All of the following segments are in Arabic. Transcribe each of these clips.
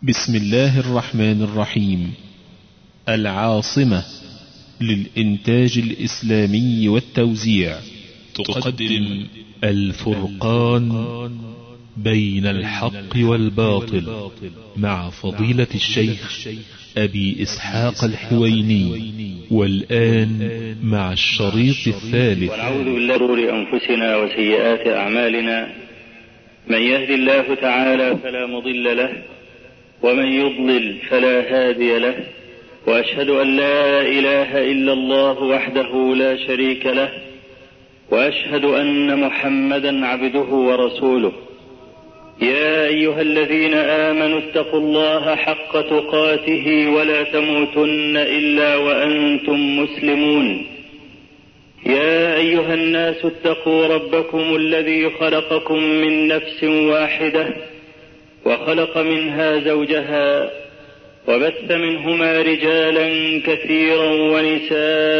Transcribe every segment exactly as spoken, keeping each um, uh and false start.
بسم الله الرحمن الرحيم. العاصمة للإنتاج الإسلامي والتوزيع تقدم الفرقان بين الحق والباطل مع فضيلة الشيخ أبي إسحاق الحويني. والآن مع الشريط الثالث. ونعوذ بالله من شرور أنفسنا وسيئات أعمالنا، من يهد الله تعالى فلا مضل له، ومن يضلل فلا هادي له، وأشهد أن لا إله إلا الله وحده لا شريك له، وأشهد أن محمدا عبده ورسوله. يا أيها الذين آمنوا اتقوا الله حق تقاته ولا تموتن إلا وأنتم مسلمون. يا أيها الناس اتقوا ربكم الذي خلقكم من نفس واحدة وخلق منها زوجها وبث منهما رجالا كثيرا ونساء،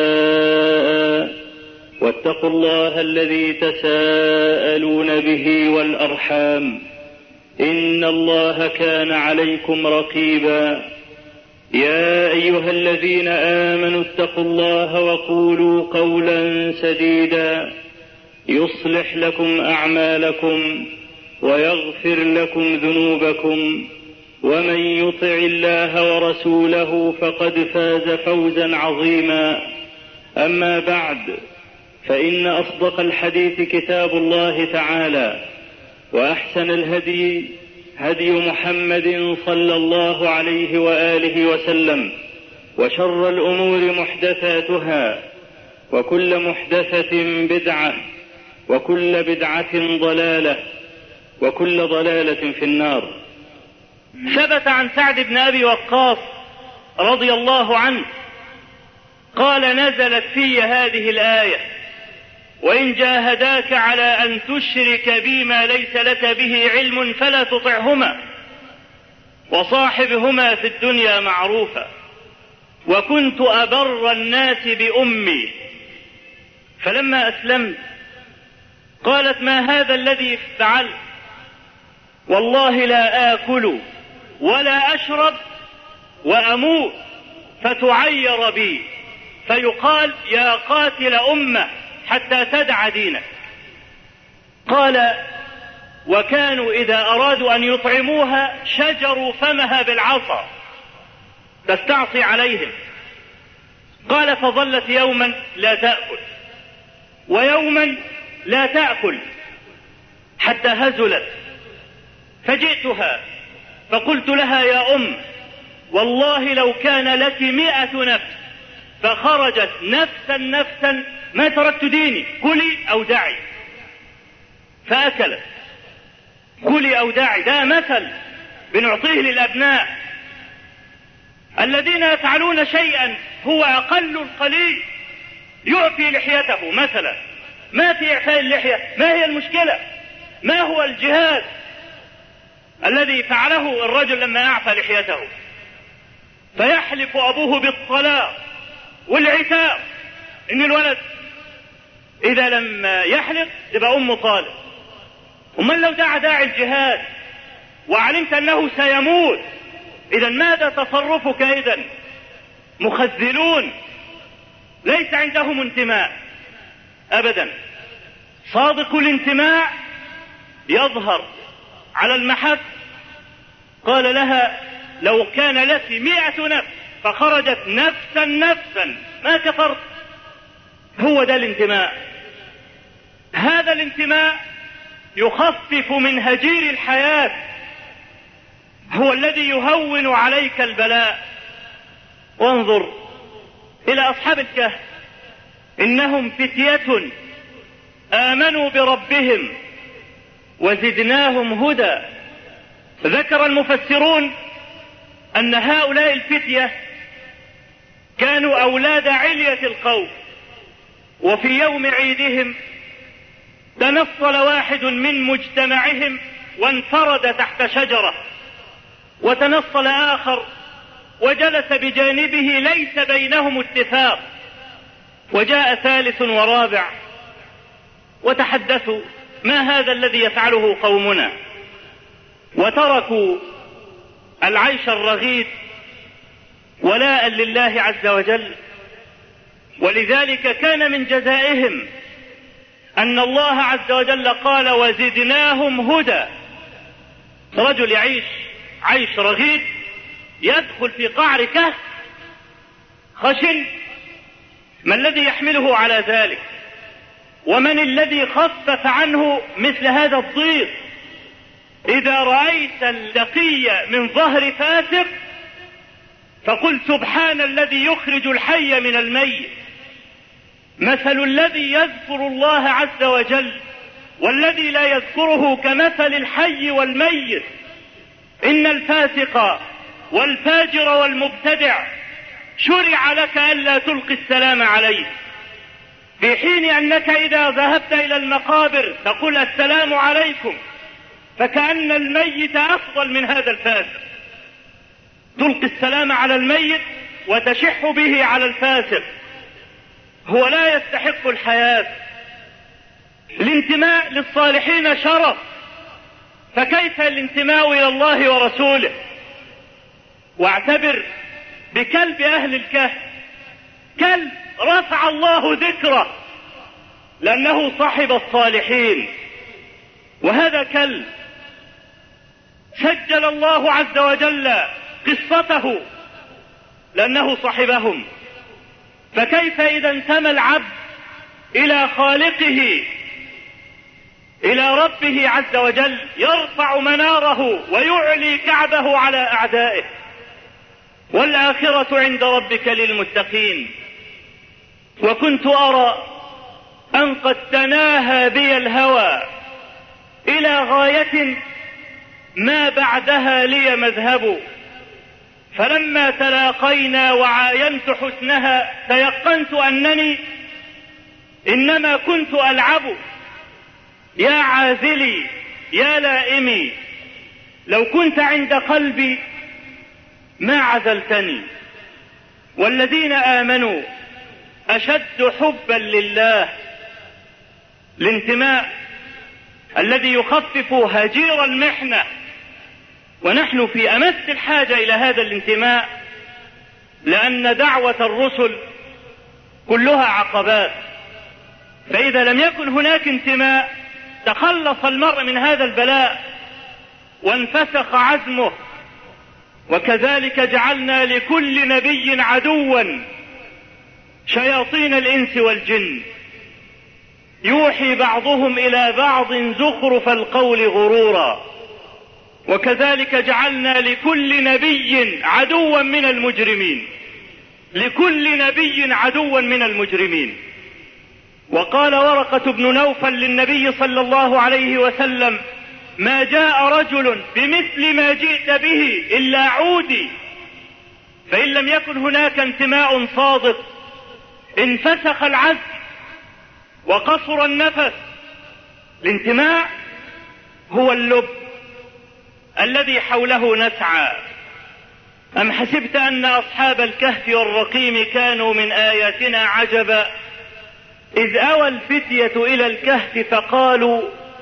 واتقوا الله الذي تساءلون به والأرحام، إن الله كان عليكم رقيبا. يا أيها الذين آمنوا اتقوا الله وقولوا قولا سديدا يصلح لكم أعمالكم ويغفر لكم ذنوبكم، ومن يطع الله ورسوله فقد فاز فوزا عظيما. أما بعد، فإن أصدق الحديث كتاب الله تعالى، وأحسن الهدي هدي محمد صلى الله عليه وآله وسلم، وشر الأمور محدثاتها، وكل محدثة بدعة، وكل بدعة ضلالة، وكل ضلالة في النار. ثبت عن سعد بن أبي وقاص رضي الله عنه قال: نزلت في هذه الآية: وإن جاهداك على أن تشرك بي ما ليس لك به علم فلا تطعهما، وصاحبهما في الدنيا معروفا، وكنت أبر الناس بأمي. فلما أسلمت قالت: ما هذا الذي فعلت؟ والله لا آكل ولا أشرب وأموت فتعير بي، فيقال: يا قاتل أمة حتى تدع دينك. قال: وكانوا إذا أرادوا أن يطعموها شجروا فمها بالعصا تستعصي عليهم. قال: فظلت يوما لا تأكل ويوما لا تأكل حتى هزلت، فجئتها فقلت لها: يا أم، والله لو كان لك مئة نفس فخرجت نفسا نفسا ما تركت ديني، كلي أو دعي. فأكلت. كلي أو دعي، ده مثل بنعطيه للأبناء الذين يفعلون شيئا هو أقل القليل. يعفي لحيته مثلا، ما في إعفاء اللحية، ما هي المشكلة؟ ما هو الجهاد الذي فعله الرجل لما أعفى لحيته؟ فيحلف أبوه بالطلاق والعتاب إن الولد إذا لم يحلق يبقى أمه طالق. ومن لو دعا داعي الجهاد وعلمت أنه سيموت، إذا ماذا تصرفك؟ إذن مخذلون ليس عندهم انتماء أبدا. صادق الانتماء يظهر على المحك. قال لها: لو كان لك مئة نفس فخرجت نفسا نفسا ما كفرت. هو ده الانتماء. هذا الانتماء يخفف من هجير الحياة، هو الذي يهون عليك البلاء. وانظر إلى أصحاب الكهف: إنهم فتية آمنوا بربهم وزدناهم هدى. ذكر المفسرون أن هؤلاء الفتية كانوا أولاد علية القوم، وفي يوم عيدهم تنصل واحد من مجتمعهم وانفرد تحت شجرة، وتنصل آخر وجلس بجانبه ليس بينهم اتفاق، وجاء ثالث ورابع وتحدثوا: ما هذا الذي يفعله قومنا؟ وتركوا العيش الرغيد ولاء لله عز وجل. ولذلك كان من جزائهم أن الله عز وجل قال وزدناهم هدى. رجل يعيش عيش رغيد يدخل في قعر كهف خشن، ما الذي يحمله على ذلك؟ ومن الذي خفف عنه مثل هذا الضيق؟ إذا رأيت التقي من ظهر فاسق فقل سبحان الذي يخرج الحي من الميت. مثل الذي يذكر الله عز وجل والذي لا يذكره كمثل الحي والميت. إن الفاسق والفاجر والمبتدع شرع لك ألا تلقي السلام عليه، في حين أنك إذا ذهبت إلى المقابر تقول السلام عليكم، فكأن الميت أفضل من هذا الفاسق. تلقي السلام على الميت وتشح به على الفاسق، هو لا يستحق الحياة. الانتماء للصالحين شرف، فكيف الانتماء إلى الله ورسوله؟ واعتبر بكلب أهل الكهف، كلب رفع الله ذكره لأنه صاحب الصالحين، وهذا كلب سجل الله عز وجل قصته لأنه صاحبهم. فكيف إذا انتمى العبد إلى خالقه إلى ربه عز وجل يرفع مناره ويعلي كعبه على أعدائه. والآخرة عند ربك للمتقين. وكنت أرى أن قد تناهى بي الهوى إلى غاية ما بعدها لي مذهب، فلما تلاقينا وعاينت حسنها تيقنت أنني إنما كنت ألعب. يا عاذلي يا لائمي، لو كنت عند قلبي ما عزلتني. والذين آمنوا أشد حبا لله. الانتماء الذي يخفف هجير المحنة، ونحن في أمس الحاجة إلى هذا الانتماء، لأن دعوة الرسل كلها عقبات، فإذا لم يكن هناك انتماء تخلص المرء من هذا البلاء وانفسخ عزمه. وكذلك جعلنا لكل نبي عدوا شياطين الإنس والجن يوحي بعضهم إلى بعض زخرف القول غرورا. وكذلك جعلنا لكل نبي عدوا من المجرمين، لكل نبي عدوا من المجرمين. وقال ورقة بن نوفل للنبي صلى الله عليه وسلم ما جاء رجل بمثل ما جئت به إلا عودي. فإن لم يكن هناك انتماء صادق انفسخ العزم وقصر النفس. الانتماء هو اللب الذي حوله نسعى. أم حسبت أن أصحاب الكهف والرقيم كانوا من آياتنا عجبا إذ أوى الفتية إلى الكهف فقالوا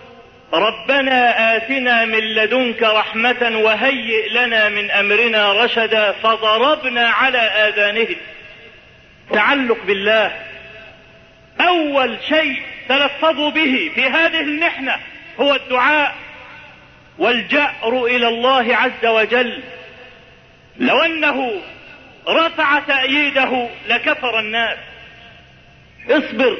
ربنا آتنا من لدنك رحمة وهيئ لنا من أمرنا رشدا فضربنا على آذانهم. تعلق بالله أول شيء تلفظوا به في هذه المحنة هو الدعاء والجأر إلى الله عز وجل. لو أنه رفع تأييده لكفر الناس. اصبر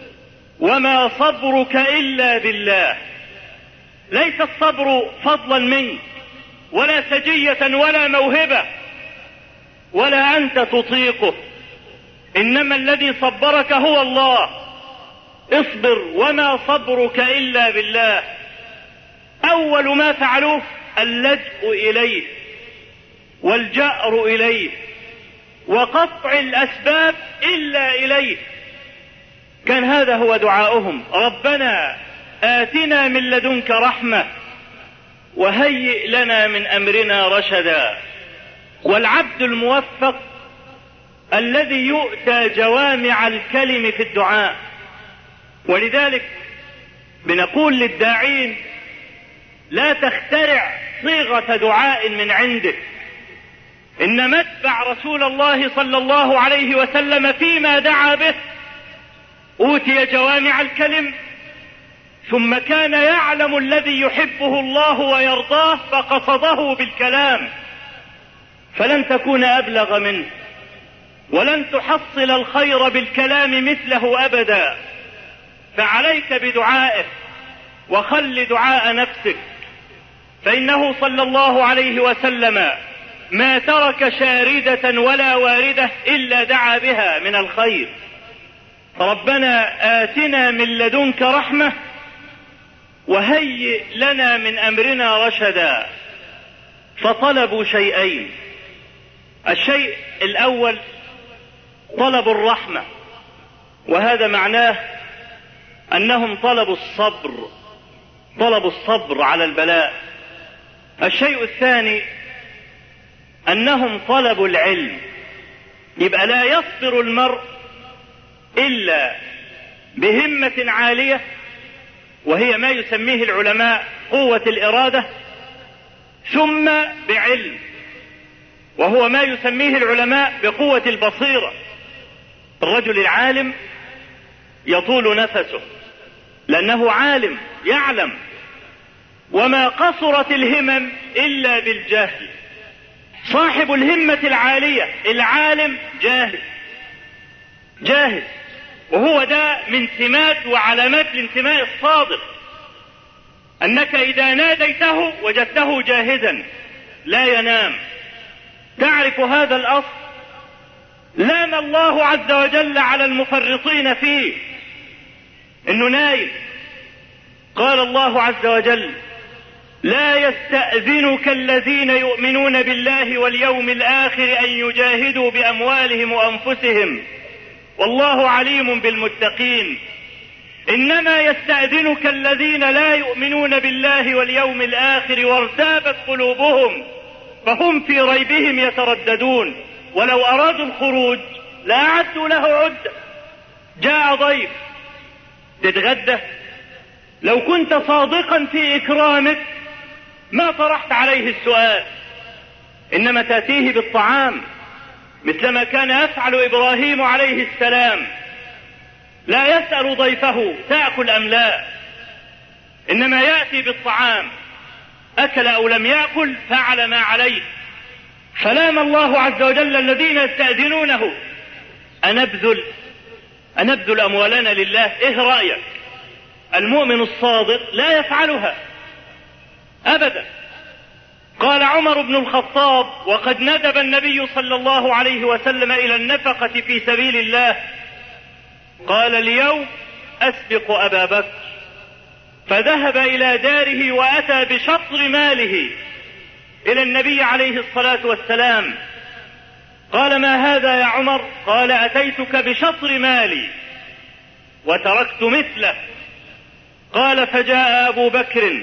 وما صبرك إلا بالله. ليس الصبر فضلا منك ولا سجية ولا موهبة ولا أنت تطيقه، إنما الذي صبرك هو الله. اصبر وما صبرك إلا بالله. أول ما فعلوه اللجأ إليه والجأر إليه وقطع الأسباب إلا إليه. كان هذا هو دعاؤهم ربنا آتنا من لدنك رحمة وهيئ لنا من أمرنا رشدا. والعبد الموفق الذي يؤتى جوامع الكلم في الدعاء. ولذلك بنقول للداعين لا تخترع صيغة دعاء من عندك، إنما اتبع رسول الله صلى الله عليه وسلم فيما دعا به. أوتي جوامع الكلم، ثم كان يعلم الذي يحبه الله ويرضاه فقصده بالكلام، فلن تكون أبلغ منه، ولن تحصل الخير بالكلام مثله أبدا. فعليك بدعائه، وخل دعاء نفسك، فإنه صلى الله عليه وسلم ما ترك شاردة ولا واردة إلا دعا بها من الخير. ربنا آتنا من لدنك رحمة وهيئ لنا من أمرنا رشدا. فطلبوا شيئين: الشيء الأول طلب الرحمة، وهذا معناه أنهم طلبوا الصبر، طلبوا الصبر على البلاء. الشيء الثاني أنهم طلبوا العلم. يبقى لا يصبر المرء إلا بهمة عالية، وهي ما يسميه العلماء قوة الإرادة، ثم بعلم، وهو ما يسميه العلماء بقوة البصيرة. الرجل العالم يطول نفسه لأنه عالم يعلم، وما قصرت الهمم إلا بالجهل. صاحب الهمة العالية العالم جاهل جاهل، وهو ده من سمات وعلامات الانتماء الصادق، أنك إذا ناديته وجدته جاهزا لا ينام. تعرف هذا الأصل؟ لام الله عز وجل على المفرطين فيه إنه نايم. قال الله عز وجل: لا يستأذنك الذين يؤمنون بالله واليوم الآخر أن يجاهدوا بأموالهم وأنفسهم والله عليم بالمتقين. إنما يستأذنك الذين لا يؤمنون بالله واليوم الآخر وارتابت قلوبهم فهم في ريبهم يترددون، ولو أرادوا الخروج لأعدوا له عدة. جاء ضيف تتغدى، لو كنت صادقا في إكرامك ما طرحت عليه السؤال، إنما تأتيه بالطعام مثلما كان يفعل إبراهيم عليه السلام. لا يسأل ضيفه تأكل أم لا، إنما يأتي بالطعام، أكل أو لم يأكل فعل ما عليه. فلام الله عز وجل الذين يستأذنونه: أنبذل أنبذل أموالنا لله؟ إيه رأيك؟ المؤمن الصادق لا يفعلها أبدا. قال عمر بن الخطاب وقد ندب النبي صلى الله عليه وسلم إلى النفقة في سبيل الله، قال: اليوم أسبق أبا بكر. فذهب إلى داره وأتى بشطر ماله إلى النبي عليه الصلاة والسلام. قال: ما هذا يا عمر؟ قال: أتيتك بشطر مالي وتركت مثله. قال: فجاء أبو بكر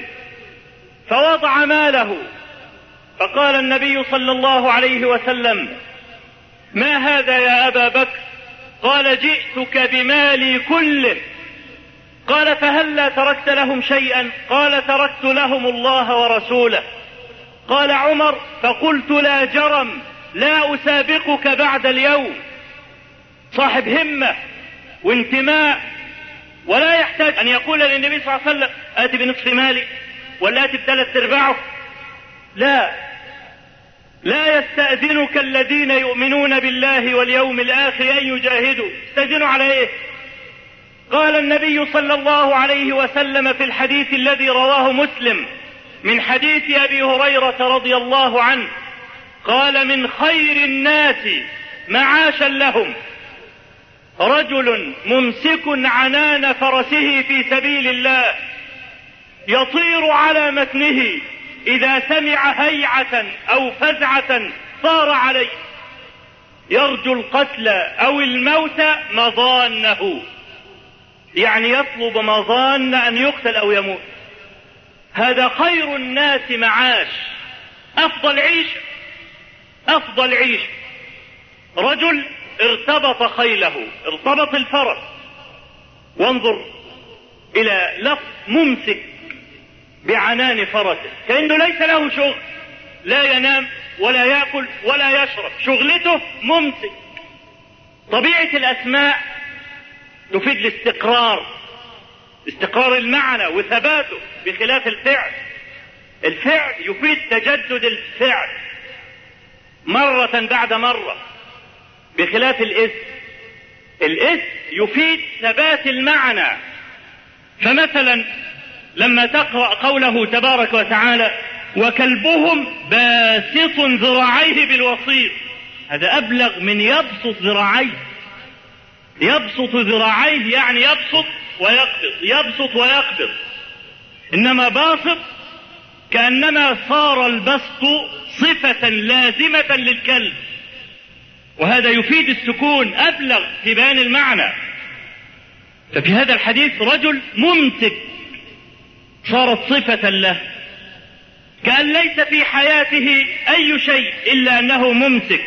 فوضع ماله، فقال النبي صلى الله عليه وسلم: ما هذا يا أبا بكر؟ قال: جئتك بمالي كله. قال: فهلا تركت لهم شيئا؟ قال: تركت لهم الله ورسوله. قال عمر: فقلت لا جرم، لا أسابقك بعد اليوم. صاحب همة وانتماء، ولا يحتاج أن يقول للنبي صلى الله عليه وسلم: آتي بنصف مالي ولا آتي بثلاث ارباعه. لا لا يستأذنك الذين يؤمنون بالله واليوم الآخر أن يجاهدوا. استأذنوا على إيه؟ قال النبي صلى الله عليه وسلم في الحديث الذي رواه مسلم من حديث أبي هريرة رضي الله عنه، قال: من خير الناس معاشا لهم رجل ممسك عنان فرسه في سبيل الله يطير على متنه، إذا سمع هيعة أو فزعة صار عليه، يرجو القتل أو الموت مظانه، يعني يطلب مظان أن يقتل أو يموت. هذا خير الناس معاش، أفضل عيش أفضل عيش. رجل ارتبط خيله، ارتبط الفرس، وانظر إلى لفظ ممسك، بعنان فرسه، كأنه ليس له شغل، لا ينام ولا يأكل ولا يشرب، شغلته ممسك. طبيعة الأسماء تفيد الاستقرار، استقرار المعنى وثباته، بخلاف الفعل. الفعل يفيد تجدد الفعل مرة بعد مرة، بخلاف الاسم. الاسم يفيد ثبات المعنى. فمثلا لما تقرأ قوله تبارك وتعالى وكلبهم باسط ذراعيه بالوصيد، هذا أبلغ من يبسط ذراعيه. يبسط ذراعيه يعني يبسط ويقبض، يبسط ويقبض. إنما باسط كأنما صار البسط صفة لازمة للكلب، وهذا يفيد السكون أبلغ في بيان المعنى. ففي هذا الحديث رجل ممسك صارت صفة له، كأن ليس في حياته أي شيء إلا أنه ممسك،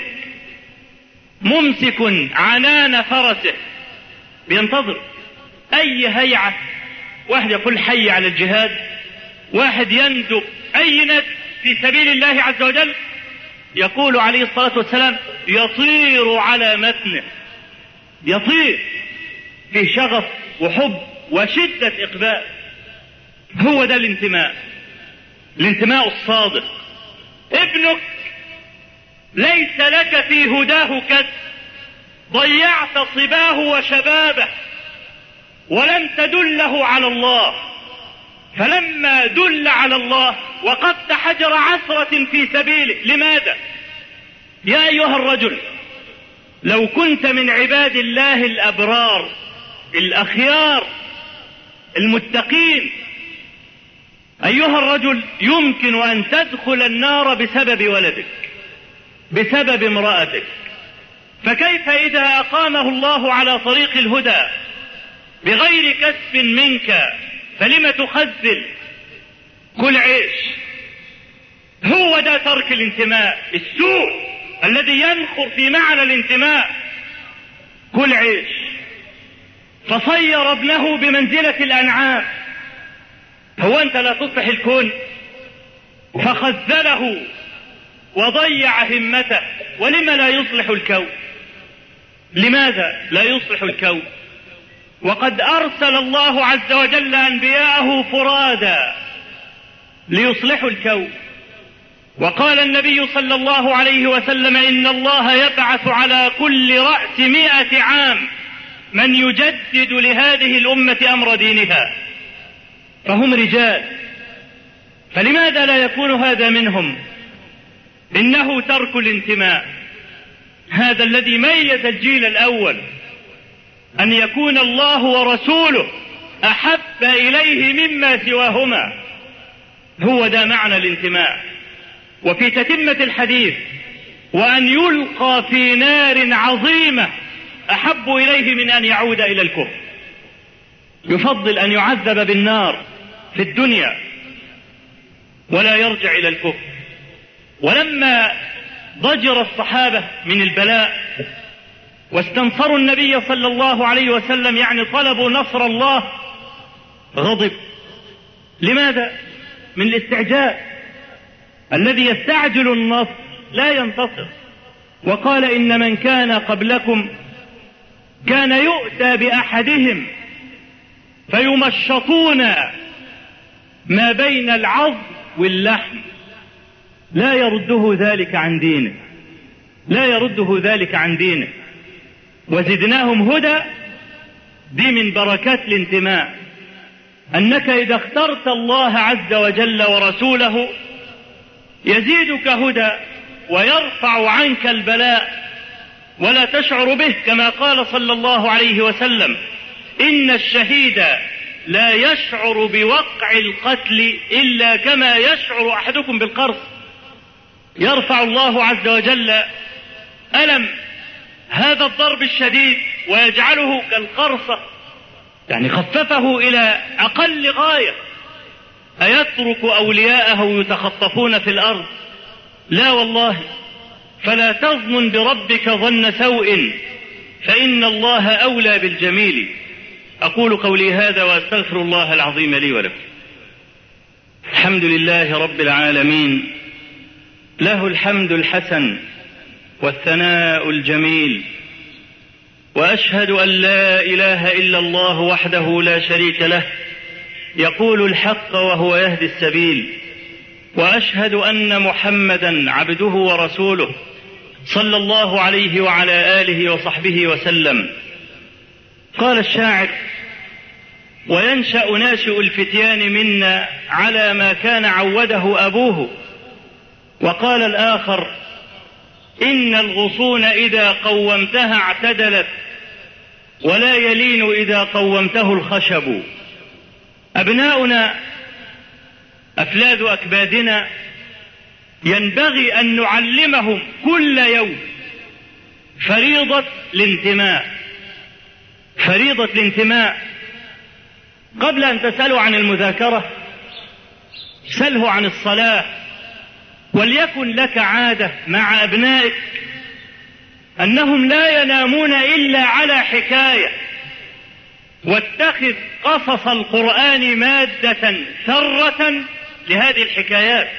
ممسك عنان فرسه، بينتظر أي هيعة. واحد يقول حي على الجهاد، واحد يندب أي ند في سبيل الله عز وجل، يقول عليه الصلاة والسلام يطير على متنه، يطير في شغف وحب وشدة إقبال. هو ده الانتماء، الانتماء الصادق. ابنك ليس لك في هداه كد، ضيعت صباه وشبابه ولم تدله على الله، فلما دل على الله وقدت حجر عثرة في سبيله. لماذا؟ يا أيها الرجل، لو كنت من عباد الله الأبرار الأخيار المتقين، أيها الرجل يمكن أن تدخل النار بسبب ولدك، بسبب امرأتك، فكيف إذا أقامه الله على طريق الهدى بغير كسب منك؟ فلم تخذل؟ كل عيش. هو ده ترك الانتماء، السوء الذي ينخر في معنى الانتماء. كل عيش. فصير ابنه بمنزلة الأنعام. هو أنت لا تصلح الكون؟ فخذله وضيع همته. ولما لا يصلح الكون؟ لماذا لا يصلح الكون وقد أرسل الله عز وجل أنبياءه فرادا ليصلحوا الكون؟ وقال النبي صلى الله عليه وسلم إن الله يبعث على كل رأس مئة عام من يجدد لهذه الأمة أمر دينها، فهم رجال. فلماذا لا يكون هذا منهم؟ إنه ترك الانتماء، هذا الذي ميز الجيل الأول، أن يكون الله ورسوله أحب إليه مما سواهما. هو ده معنى الانتماء. وفي تتمة الحديث وأن يلقى في نار عظيمة أحب إليه من أن يعود إلى الكفر. يفضل أن يعذب بالنار في الدنيا ولا يرجع إلى الكفر. ولما ضجر الصحابة من البلاء واستنصروا النبي صلى الله عليه وسلم، يعني طلبوا نصر الله، غضب. لماذا؟ من الاستعجال. الذي يستعجل النصر لا ينتصر. وقال إن من كان قبلكم كان يؤتى بأحدهم فيمشطون ما بين العظم واللحم، لا يرده ذلك عن دينه، لا يرده ذلك عن دينه. وزدناهم هدى، دي من بركات الانتماء، أنك إذا اخترت الله عز وجل ورسوله يزيدك هدى ويرفع عنك البلاء ولا تشعر به، كما قال صلى الله عليه وسلم إن الشهيد لا يشعر بوقع القتل إلا كما يشعر أحدكم بالقرص. يرفع الله عز وجل ألم هذا الضرب الشديد ويجعله كالقرصة، يعني خففه إلى أقل غاية. أيترك أولياءه يتخطفون في الأرض؟ لا والله. فلا تظن بربك ظن سوء فإن الله أولى بالجميل. أقول قولي هذا وأستغفر الله العظيم لي ولكم. الحمد لله رب العالمين، له الحمد الحسن والثناء الجميل، وأشهد أن لا إله إلا الله وحده لا شريك له يقول الحق وهو يهدي السبيل، وأشهد أن محمدا عبده ورسوله صلى الله عليه وعلى آله وصحبه وسلم. قال الشاعر: وينشأ ناشئ الفتيان منا على ما كان عوده أبوه. وقال الآخر: إن الغصون إذا قومتها اعتدلت، ولا يلين إذا قومته الخشب. أبناؤنا أفلاذ أكبادنا ينبغي أن نعلمهم كل يوم فريضة الانتماء، فريضة الانتماء. قبل أن تسألوا عن المذاكرة سله عن الصلاة، وليكن لك عادة مع أبنائك أنهم لا ينامون إلا على حكاية، واتخذ قصص القرآن مادة ثرة لهذه الحكايات.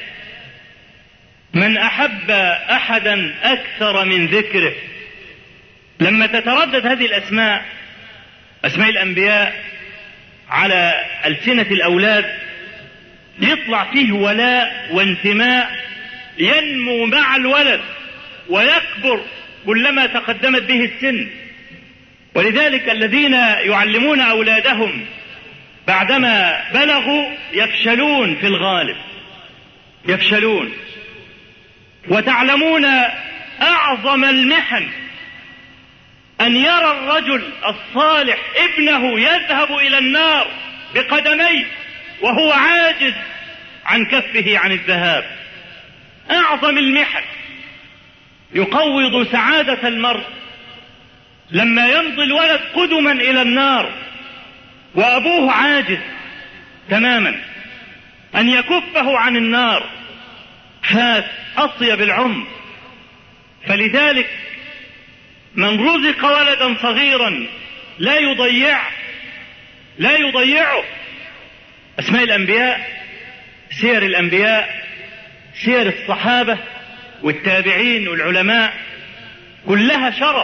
من أحب أحدا أكثر من ذكره. لما تتردد هذه الأسماء، أسماء الأنبياء، على ألسنة الأولاد يطلع فيه ولاء وانتماء ينمو مع الولد ويكبر كلما تقدمت به السن. ولذلك الذين يعلمون أولادهم بعدما بلغوا يفشلون في الغالب، يفشلون. وتعلمون أعظم المحن أن يرى الرجل الصالح ابنه يذهب إلى النار بقدميه وهو عاجز عن كفه عن الذهاب. أعظم المحن. يقوض سعادة المرء لما يمضي الولد قدما إلى النار وأبوه عاجز تماما أن يكفه عن النار، فات أطيب العمر. فلذلك من رزق ولدا صغيرا لا يضيع لا يضيعه. أسماء الأنبياء، سير الأنبياء، سير الصحابة والتابعين والعلماء كلها شرف،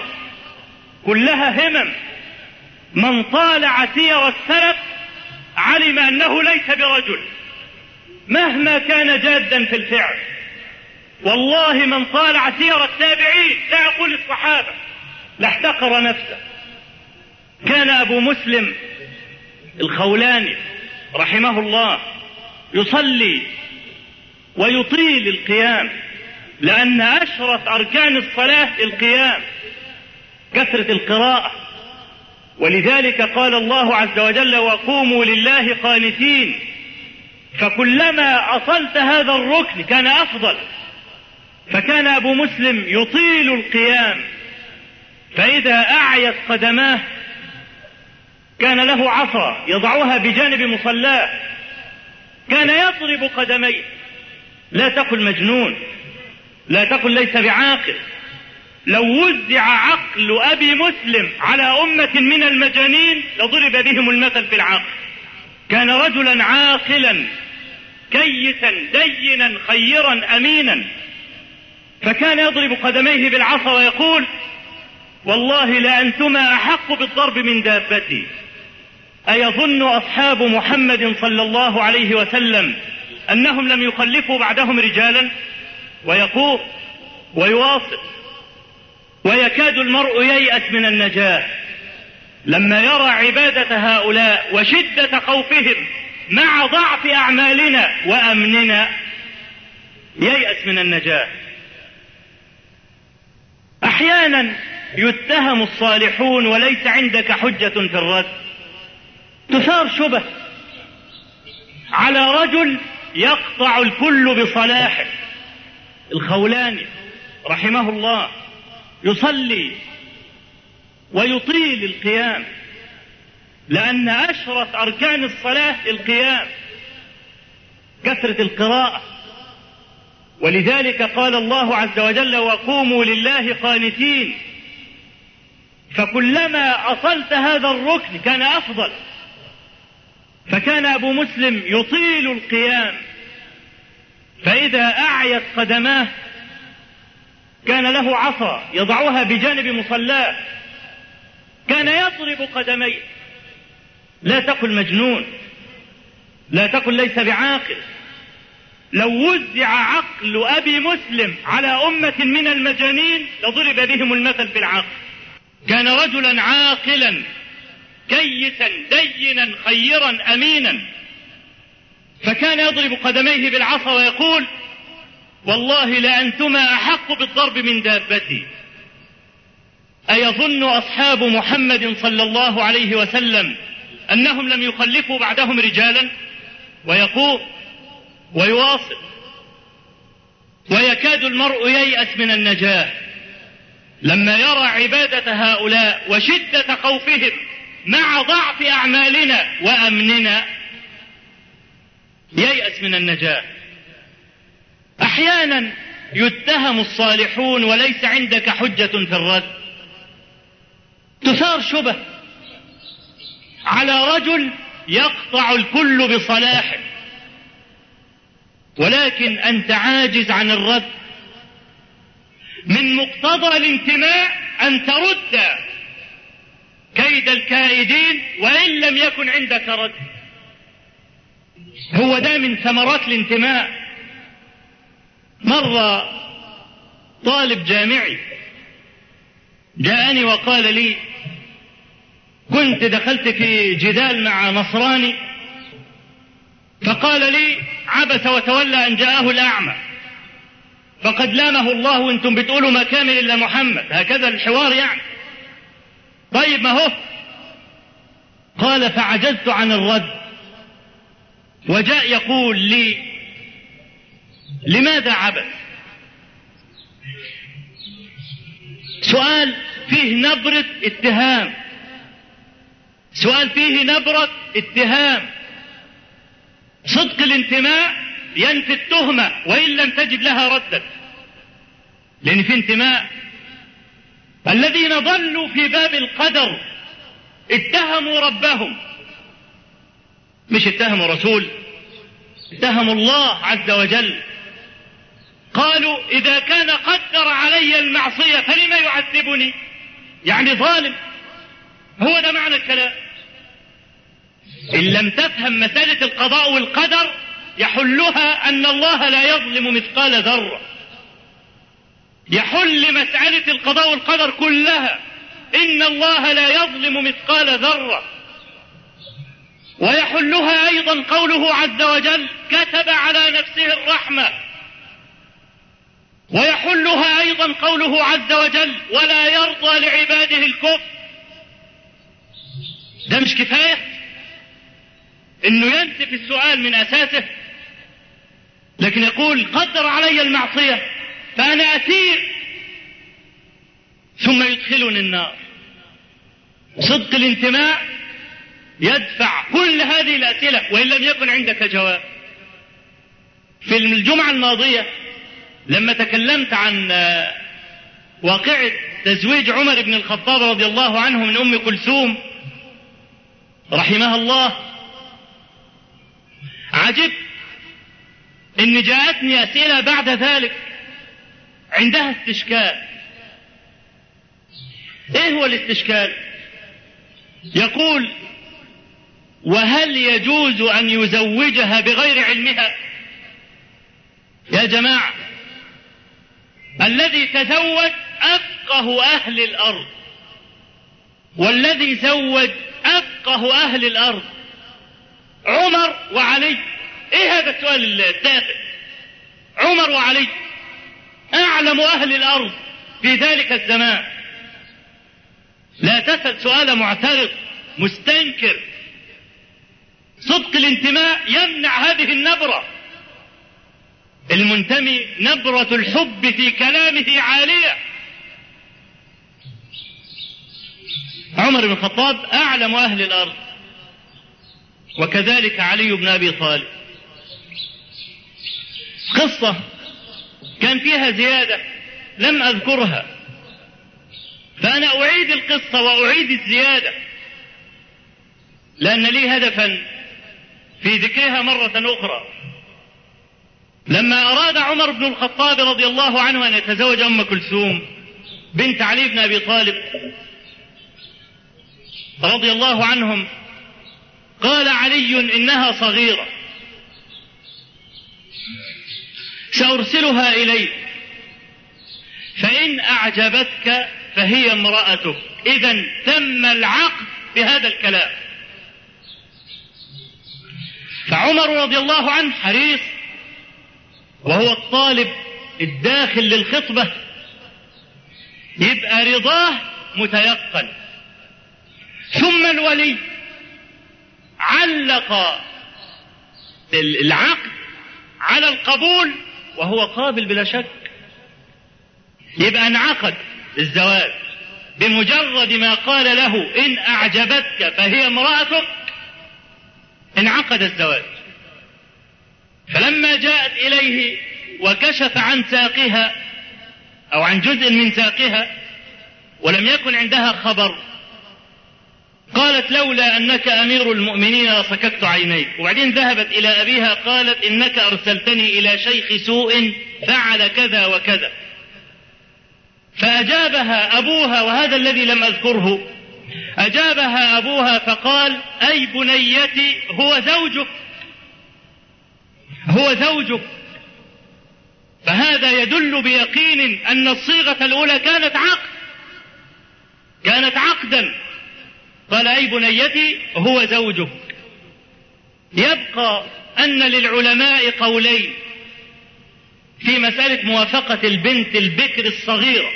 كلها همم. من طالع سير السلف علم أنه ليس برجل مهما كان جادا في الفعل. والله من طالع سير التابعين، لا أقول الصحابة، لاحتقر نفسه. كان أبو مسلم الخولاني رحمه الله يصلي ويطيل القيام، لأن أشرف أركان الصلاة القيام، كثرة القراءة. ولذلك قال الله عز وجل: وقوموا لله قانتين. فكلما أصلت هذا الركن كان أفضل. فكان أبو مسلم يطيل القيام، فإذا أعيت قدماه كان له عصا يضعها بجانب مصلاه، كان يضرب قدميه. لا تقل مجنون، لا تقل ليس بعاقل. لو وزع عقل أبي مسلم على أمة من المجانين لضرب بهم المثل في العقل. كان رجلا عاقلا كيسا دينا خيرا أمينا، فكان يضرب قدميه بالعصا ويقول: والله لأنتما أحق بالضرب من دابتي. أيظن أصحاب محمد صلى الله عليه وسلم أنهم لم يخلفوا بعدهم رجالا؟ ويقول ويواصل: ويكاد المرء ييأس من النجاة لما يرى عبادة هؤلاء وشدة خوفهم مع ضعف أعمالنا وأمننا. ييأس من النجاة. أحيانا يتهم الصالحون وليس عندك حجة في الرد. تثار شبه على رجل يقطع الكل بصلاحه. الخولاني رحمه الله يصلي ويطيل القيام، لأن أشرف أركان الصلاة القيام، كثرة القراءة. ولذلك قال الله عز وجل: وقوموا لله قانتين. فكلما أصلت هذا الركن كان أفضل. فكان أبو مسلم يطيل القيام فإذا أعيت قدماه كان له عصا يضعها بجانب مصلاه، كان يضرب قدميه. لا تقل مجنون، لا تقل ليس بعاقل. لو وزع عقل أبي مسلم على أمة من المجانين لضرب بهم المثل في العقل. كان رجلا عاقلا كيسا دينا خيرا أمينا، فكان يضرب قدميه بالعصا ويقول: والله لأنتما أحق بالضرب من دابتي. أيظن أصحاب محمد صلى الله عليه وسلم أنهم لم يخلفوا بعدهم رجالا؟ ويقول ويواصل: ويكاد المرء ييأس من النجاة لما يرى عبادة هؤلاء وشدة خوفهم مع ضعف أعمالنا وأمننا، ييأس من النجاة. أحيانا يتهم الصالحون وليس عندك حجة في الرد، تثار شبه على رجل يقطع الكل بصلاحه، ولكن أنت عاجز عن الرد. من مقتضى الانتماء أن ترد كيد الكائدين وإن لم يكن عندك رد. هو ده من ثمرات الانتماء. مرة طالب جامعي جاءني وقال لي: كنت دخلت في جدال مع نصراني فقال لي: عبس وتولى أن جاءه الأعمى فقد لامه الله وانتم بتقولوا ما كامل إلا محمد. هكذا الحوار يعني. طيب ما هو. قال: فعجزت عن الرد، وجاء يقول لي: لماذا عبث؟ سؤال فيه نبرة اتهام، سؤال فيه نبرة اتهام. صدق الانتماء ينفي التهمة وإن لم تجد لها ردا، لأن في انتماء. الذين ضلوا في باب القدر اتهموا ربهم، مش اتهموا رسول، اتهموا الله عز وجل. قالوا: إذا كان قدر علي المعصية فلما يعذبني؟ يعني ظالم. هو ده معنى الكلام. إن لم تفهم مسألة القضاء والقدر يحلها أن الله لا يظلم مثقال ذرة. يحل مسألة القضاء والقدر كلها إن الله لا يظلم مثقال ذرة. ويحلها أيضا قوله عز وجل: كتب على نفسه الرحمة. ويحلها أيضا قوله عز وجل: ولا يرضى لعباده الكفر. ده مش كفاية انه ينسف السؤال من اساسه، لكن يقول: قدر علي المعصية فانا اسير ثم يدخلني النار. صدق الانتماء يدفع كل هذه الاسئلة وان لم يكن عندك جواب. في الجمعة الماضية لما تكلمت عن واقعة تزويج عمر بن الخطاب رضي الله عنه من ام كلثوم رحمها الله، عجبت ان جاءتني اسئلة بعد ذلك عندها استشكال. ايه هو الاستشكال؟ يقول: وهل يجوز ان يزوجها بغير علمها؟ يا جماعة، الذي تزوج افقه اهل الارض، والذي زوج افقه اهل الارض عمر وعلي. ايه هذا السؤال التافه؟ عمر وعلي اعلم اهل الارض في ذلك الزمان. لا تسأل سؤال معترض مستنكر. صدق الانتماء يمنع هذه النبرة. المنتمي نبرة الحب في كلامه عالية. عمر بن الخطاب أعلم أهل الأرض، وكذلك علي بن أبي طالب. قصة كان فيها زيادة لم أذكرها، فأنا أعيد القصة وأعيد الزيادة لأن لي هدفا في ذكرها مرة أخرى. لما أراد عمر بن الخطاب رضي الله عنه أن يتزوج أم كلثوم بنت علي بن أبي طالب رضي الله عنهم، قال علي إنها صغيرة سأرسلها إليك، فإن أعجبتك فهي امرأتك. إذن تم العقد بهذا الكلام. فعمر رضي الله عنه حريص، وهو الطالب الداخل للخطبة، يبقى رضاه متيقن. ثم الولي علق العقد على القبول وهو قابل بلا شك، يبقى انعقد الزواج بمجرد ما قال له إن أعجبتك فهي امرأتك، انعقد الزواج. فلما جاءت إليه وكشف عن ساقها أو عن جزء من ساقها ولم يكن عندها خبر، قالت لولا أنك أمير المؤمنين لصككت عينيك. وبعدين ذهبت إلى أبيها قالت إنك أرسلتني إلى شيخ سوء فعل كذا وكذا. فأجابها أبوها، وهذا الذي لم أذكره، أجابها أبوها فقال أي بنيتي هو زوجك، هو زوجك. فهذا يدل بيقين أن الصيغة الأولى كانت عقد، كانت عقدا. قال أي بنيتي هو زوجك. يبقى أن للعلماء قولين في مسألة موافقة البنت البكر الصغيرة.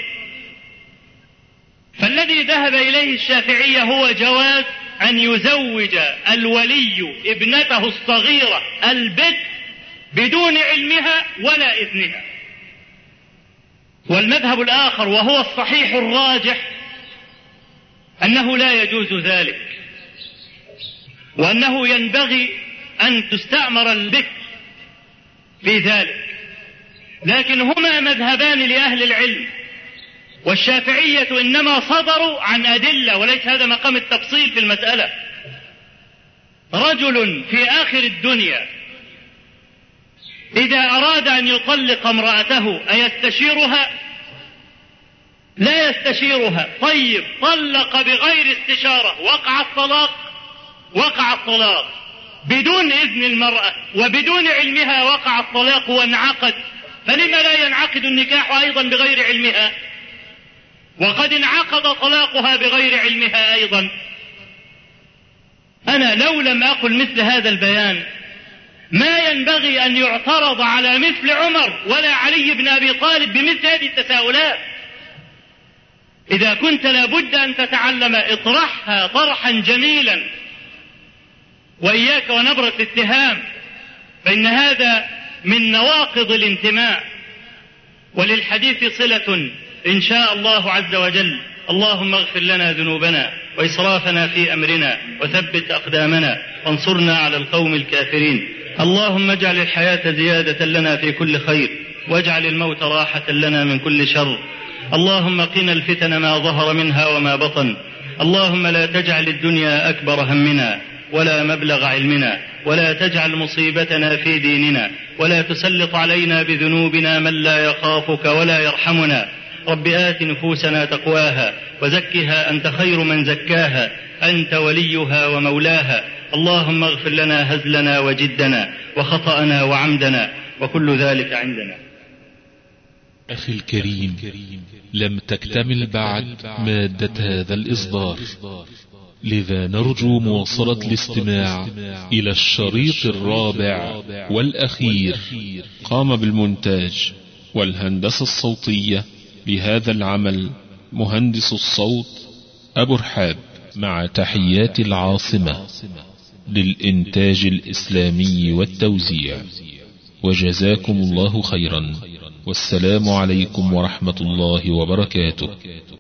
فالذي ذهب إليه الشافعية هو جواز أن يزوج الولي ابنته الصغيرة البكر بدون علمها ولا إذنها. والمذهب الآخر وهو الصحيح الراجح أنه لا يجوز ذلك، وأنه ينبغي أن تستأمر البكر في ذلك. لكن هما مذهبان لأهل العلم، والشافعية إنما صدروا عن أدلة، وليس هذا مقام التفصيل في المسألة. رجل في آخر الدنيا إذا أراد أن يطلق امرأته أيستشيرها؟ لا يستشيرها. طيب طلق بغير استشارة، وقع الطلاق، وقع الطلاق بدون إذن المرأة وبدون علمها، وقع الطلاق وانعقد. فلما لا ينعقد النكاح أيضا بغير علمها، وقد انعقد طلاقها بغير علمها أيضا؟ أنا لو لم أقل مثل هذا البيان ما ينبغي أن يعترض على مثل عمر ولا علي بن أبي طالب بمثل هذه التساؤلات. إذا كنت لابد أن تتعلم اطرحها طرحا جميلا، وإياك ونبرة الاتهام، فإن هذا من نواقض الانتماء. وللحديث صلة إن شاء الله عز وجل. اللهم اغفر لنا ذنوبنا وإسرافنا في أمرنا وثبت أقدامنا وانصرنا على القوم الكافرين. اللهم اجعل الحياة زيادة لنا في كل خير، واجعل الموت راحة لنا من كل شر. اللهم قنا الفتن ما ظهر منها وما بطن. اللهم لا تجعل الدنيا أكبر همنا ولا مبلغ علمنا، ولا تجعل مصيبتنا في ديننا، ولا تسلط علينا بذنوبنا من لا يخافك ولا يرحمنا. رب آت نفوسنا تقواها وزكها أنت خير من زكاها، أنت وليها ومولاها. اللهم اغفر لنا هزلنا وجدنا وخطأنا وعمدنا، وكل ذلك عندنا. أخي الكريم، لم تكتمل بعد مادة هذا الإصدار، لذا نرجو مواصلة الاستماع إلى الشريط الرابع والأخير. قام بالمونتاج والهندسة الصوتية لهذا العمل مهندس الصوت أبو رحاب، مع تحيات العاصمة للإنتاج الإسلامي والتوزيع. وجزاكم الله خيرا، والسلام عليكم ورحمة الله وبركاته.